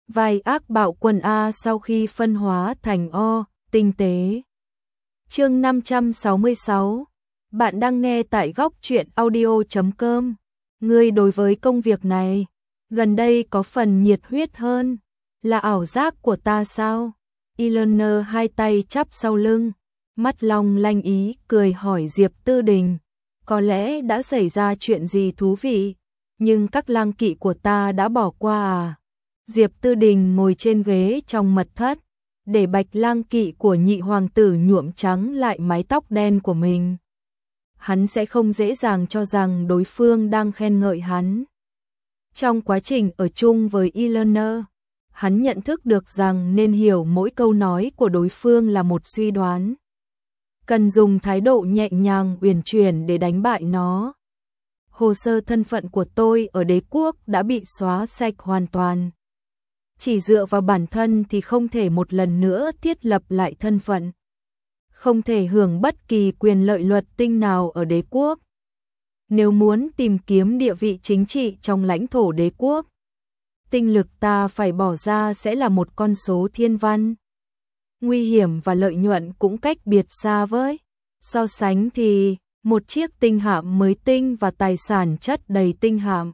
Vai ác bạo quân A sau khi phân hóa thành O, tinh tế. Chương 566. Bạn đang nghe tại góc truyện audio.com. Ngươi đối với công việc này, gần đây có phần nhiệt huyết hơn. Là ảo giác của ta sao? Eleanor hai tay chắp sau lưng, mắt long lanh ý cười hỏi Diệp Tư Đình. Có lẽ đã xảy ra chuyện gì thú vị, nhưng các lang kỵ của ta đã bỏ qua à? Diệp Tư Đình ngồi trên ghế trong mật thất, để bạch lang kỵ của nhị hoàng tử nhuộm trắng lại mái tóc đen của mình. Hắn sẽ không dễ dàng cho rằng đối phương đang khen ngợi hắn. Trong quá trình ở chung với Eleanor, hắn nhận thức được rằng nên hiểu mỗi câu nói của đối phương là một suy đoán. Cần dùng thái độ nhẹ nhàng uyển chuyển để đánh bại nó. Hồ sơ thân phận của tôi ở đế quốc đã bị xóa sạch hoàn toàn. Chỉ dựa vào bản thân thì không thể một lần nữa thiết lập lại thân phận. Không thể hưởng bất kỳ quyền lợi luật tinh nào ở đế quốc. Nếu muốn tìm kiếm địa vị chính trị trong lãnh thổ đế quốc, tinh lực ta phải bỏ ra sẽ là một con số thiên văn. Nguy hiểm và lợi nhuận cũng cách biệt xa với. So sánh thì, một chiếc tinh hạm mới tinh và tài sản chất đầy tinh hạm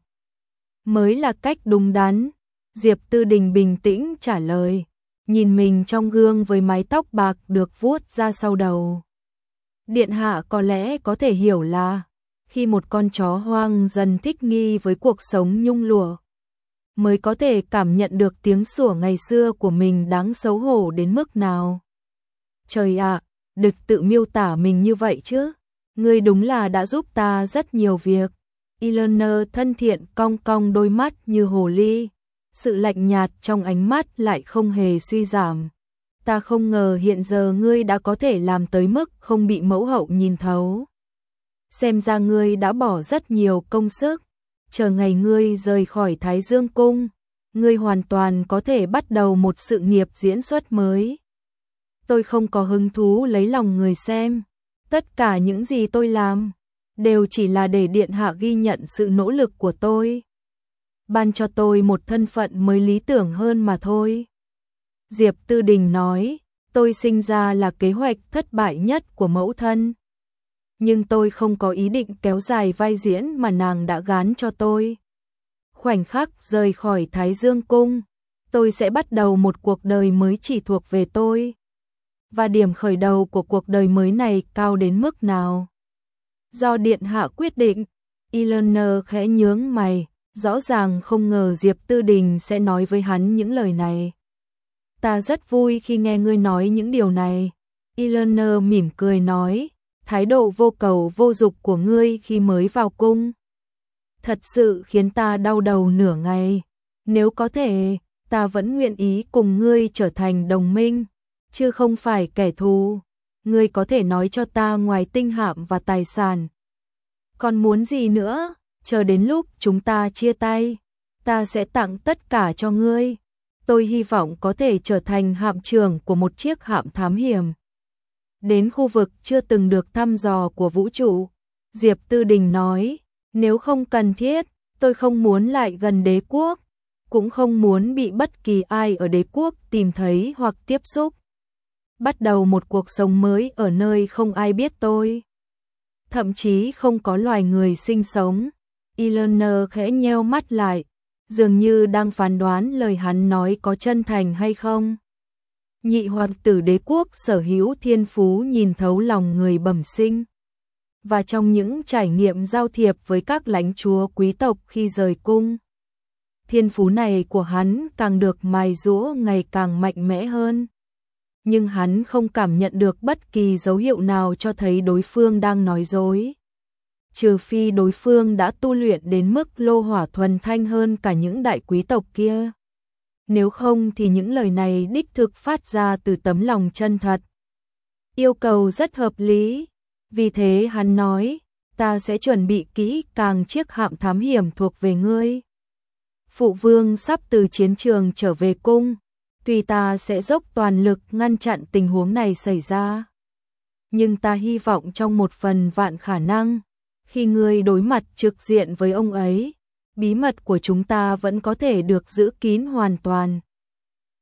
mới là cách đúng đắn. Diệp Tư Đình bình tĩnh trả lời, nhìn mình trong gương với mái tóc bạc được vuốt ra sau đầu. Điện hạ có lẽ có thể hiểu là, khi một con chó hoang dần thích nghi với cuộc sống nhung lụa, mới có thể cảm nhận được tiếng sủa ngày xưa của mình đáng xấu hổ đến mức nào. Trời ạ, đừng tự miêu tả mình như vậy chứ. Ngươi đúng là đã giúp ta rất nhiều việc. Eleanor thân thiện cong cong đôi mắt như hồ ly. Sự lạnh nhạt trong ánh mắt lại không hề suy giảm. Ta không ngờ hiện giờ ngươi đã có thể làm tới mức không bị mẫu hậu nhìn thấu. Xem ra ngươi đã bỏ rất nhiều công sức. Chờ ngày ngươi rời khỏi Thái Dương Cung, ngươi hoàn toàn có thể bắt đầu một sự nghiệp diễn xuất mới. Tôi không có hứng thú lấy lòng người xem. Tất cả những gì tôi làm đều chỉ là để điện hạ ghi nhận sự nỗ lực của tôi, ban cho tôi một thân phận mới lý tưởng hơn mà thôi. Diệp Tư Đình nói, tôi sinh ra là kế hoạch thất bại nhất của mẫu thân. Nhưng tôi không có ý định kéo dài vai diễn mà nàng đã gán cho tôi. Khoảnh khắc rời khỏi Thái Dương Cung, tôi sẽ bắt đầu một cuộc đời mới chỉ thuộc về tôi. Và điểm khởi đầu của cuộc đời mới này cao đến mức nào? Do điện hạ quyết định. Eleanor khẽ nhướng mày, rõ ràng không ngờ Diệp Tư Đình sẽ nói với hắn những lời này. Ta rất vui khi nghe ngươi nói những điều này. Eleanor mỉm cười nói, thái độ vô cầu vô dục của ngươi khi mới vào cung thật sự khiến ta đau đầu nửa ngày. Nếu có thể, ta vẫn nguyện ý cùng ngươi trở thành đồng minh, chứ không phải kẻ thù. Ngươi có thể nói cho ta ngoài tinh hạm và tài sản, còn muốn gì nữa? Chờ đến lúc chúng ta chia tay, ta sẽ tặng tất cả cho ngươi. Tôi hy vọng có thể trở thành hạm trưởng của một chiếc hạm thám hiểm đến khu vực chưa từng được thăm dò của vũ trụ. Diệp Tư Đình nói, nếu không cần thiết, tôi không muốn lại gần đế quốc, cũng không muốn bị bất kỳ ai ở đế quốc tìm thấy hoặc tiếp xúc. Bắt đầu một cuộc sống mới ở nơi không ai biết tôi. Thậm chí không có loài người sinh sống. Eleanor khẽ nheo mắt lại, dường như đang phán đoán lời hắn nói có chân thành hay không. Nhị hoàng tử đế quốc sở hữu thiên phú nhìn thấu lòng người bẩm sinh. Và trong những trải nghiệm giao thiệp với các lãnh chúa quý tộc khi rời cung, thiên phú này của hắn càng được mài giũa ngày càng mạnh mẽ hơn. Nhưng hắn không cảm nhận được bất kỳ dấu hiệu nào cho thấy đối phương đang nói dối. Trừ phi đối phương đã tu luyện đến mức lô hỏa thuần thanh hơn cả những đại quý tộc kia. Nếu không thì những lời này đích thực phát ra từ tấm lòng chân thật. Yêu cầu rất hợp lý. Vì thế hắn nói, ta sẽ chuẩn bị kỹ càng chiếc hạm thám hiểm thuộc về ngươi. Phụ vương sắp từ chiến trường trở về cung, tuy ta sẽ dốc toàn lực ngăn chặn tình huống này xảy ra. Nhưng ta hy vọng trong một phần vạn khả năng, khi ngươi đối mặt trực diện với ông ấy, bí mật của chúng ta vẫn có thể được giữ kín hoàn toàn.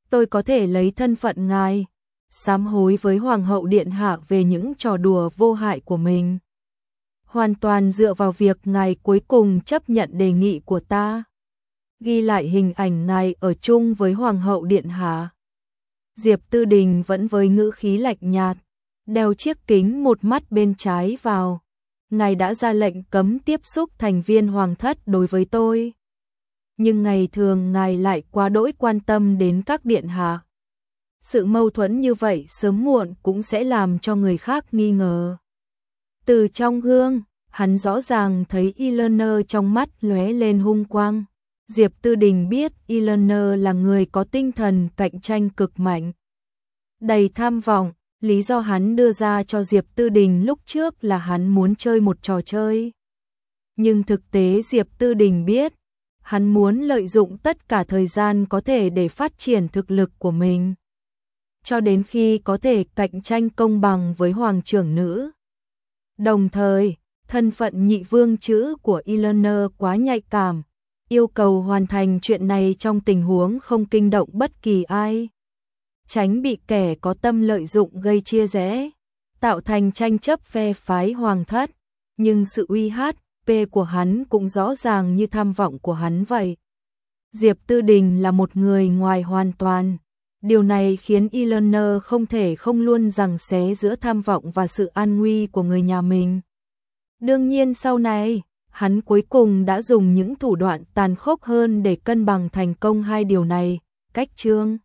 tôi có thể lấy thân phận ngài, sám hối với Hoàng hậu Điện Hạ về những trò đùa vô hại của mình. Hoàn toàn dựa vào việc ngài cuối cùng chấp nhận đề nghị của ta. Ghi lại hình ảnh ngài ở chung với Hoàng hậu Điện Hạ. Diệp Tư Đình vẫn với ngữ khí lạnh nhạt, đeo chiếc kính một mắt bên trái vào. Ngài đã ra lệnh cấm tiếp xúc thành viên hoàng thất đối với tôi. Nhưng ngày thường ngài lại quá đỗi quan tâm đến các điện hạ. Sự mâu thuẫn như vậy sớm muộn cũng sẽ làm cho người khác nghi ngờ. Từ trong gương, hắn rõ ràng thấy Eleanor trong mắt lóe lên hung quang. Diệp Tư Đình biết Eleanor là người có tinh thần cạnh tranh cực mạnh, đầy tham vọng. Lý do hắn đưa ra cho Diệp Tư Đình lúc trước là hắn muốn chơi một trò chơi. Nhưng thực tế Diệp Tư Đình biết, hắn muốn lợi dụng tất cả thời gian có thể để phát triển thực lực của mình, cho đến khi có thể cạnh tranh công bằng với hoàng trưởng nữ. Đồng thời, thân phận nhị vương chữ của Eleanor quá nhạy cảm, yêu cầu hoàn thành chuyện này trong tình huống không kinh động bất kỳ ai, tránh bị kẻ có tâm lợi dụng gây chia rẽ, tạo thành tranh chấp phe phái hoàng thất. Nhưng sự uy hát của hắn cũng rõ ràng như tham vọng của hắn vậy. Diệp Tư Đình là một người ngoài hoàn toàn. Điều này khiến Eleanor không thể không luôn giằng xé giữa tham vọng và sự an nguy của người nhà mình. Đương nhiên sau này, hắn cuối cùng đã dùng những thủ đoạn tàn khốc hơn để cân bằng thành công hai điều này. Cách chương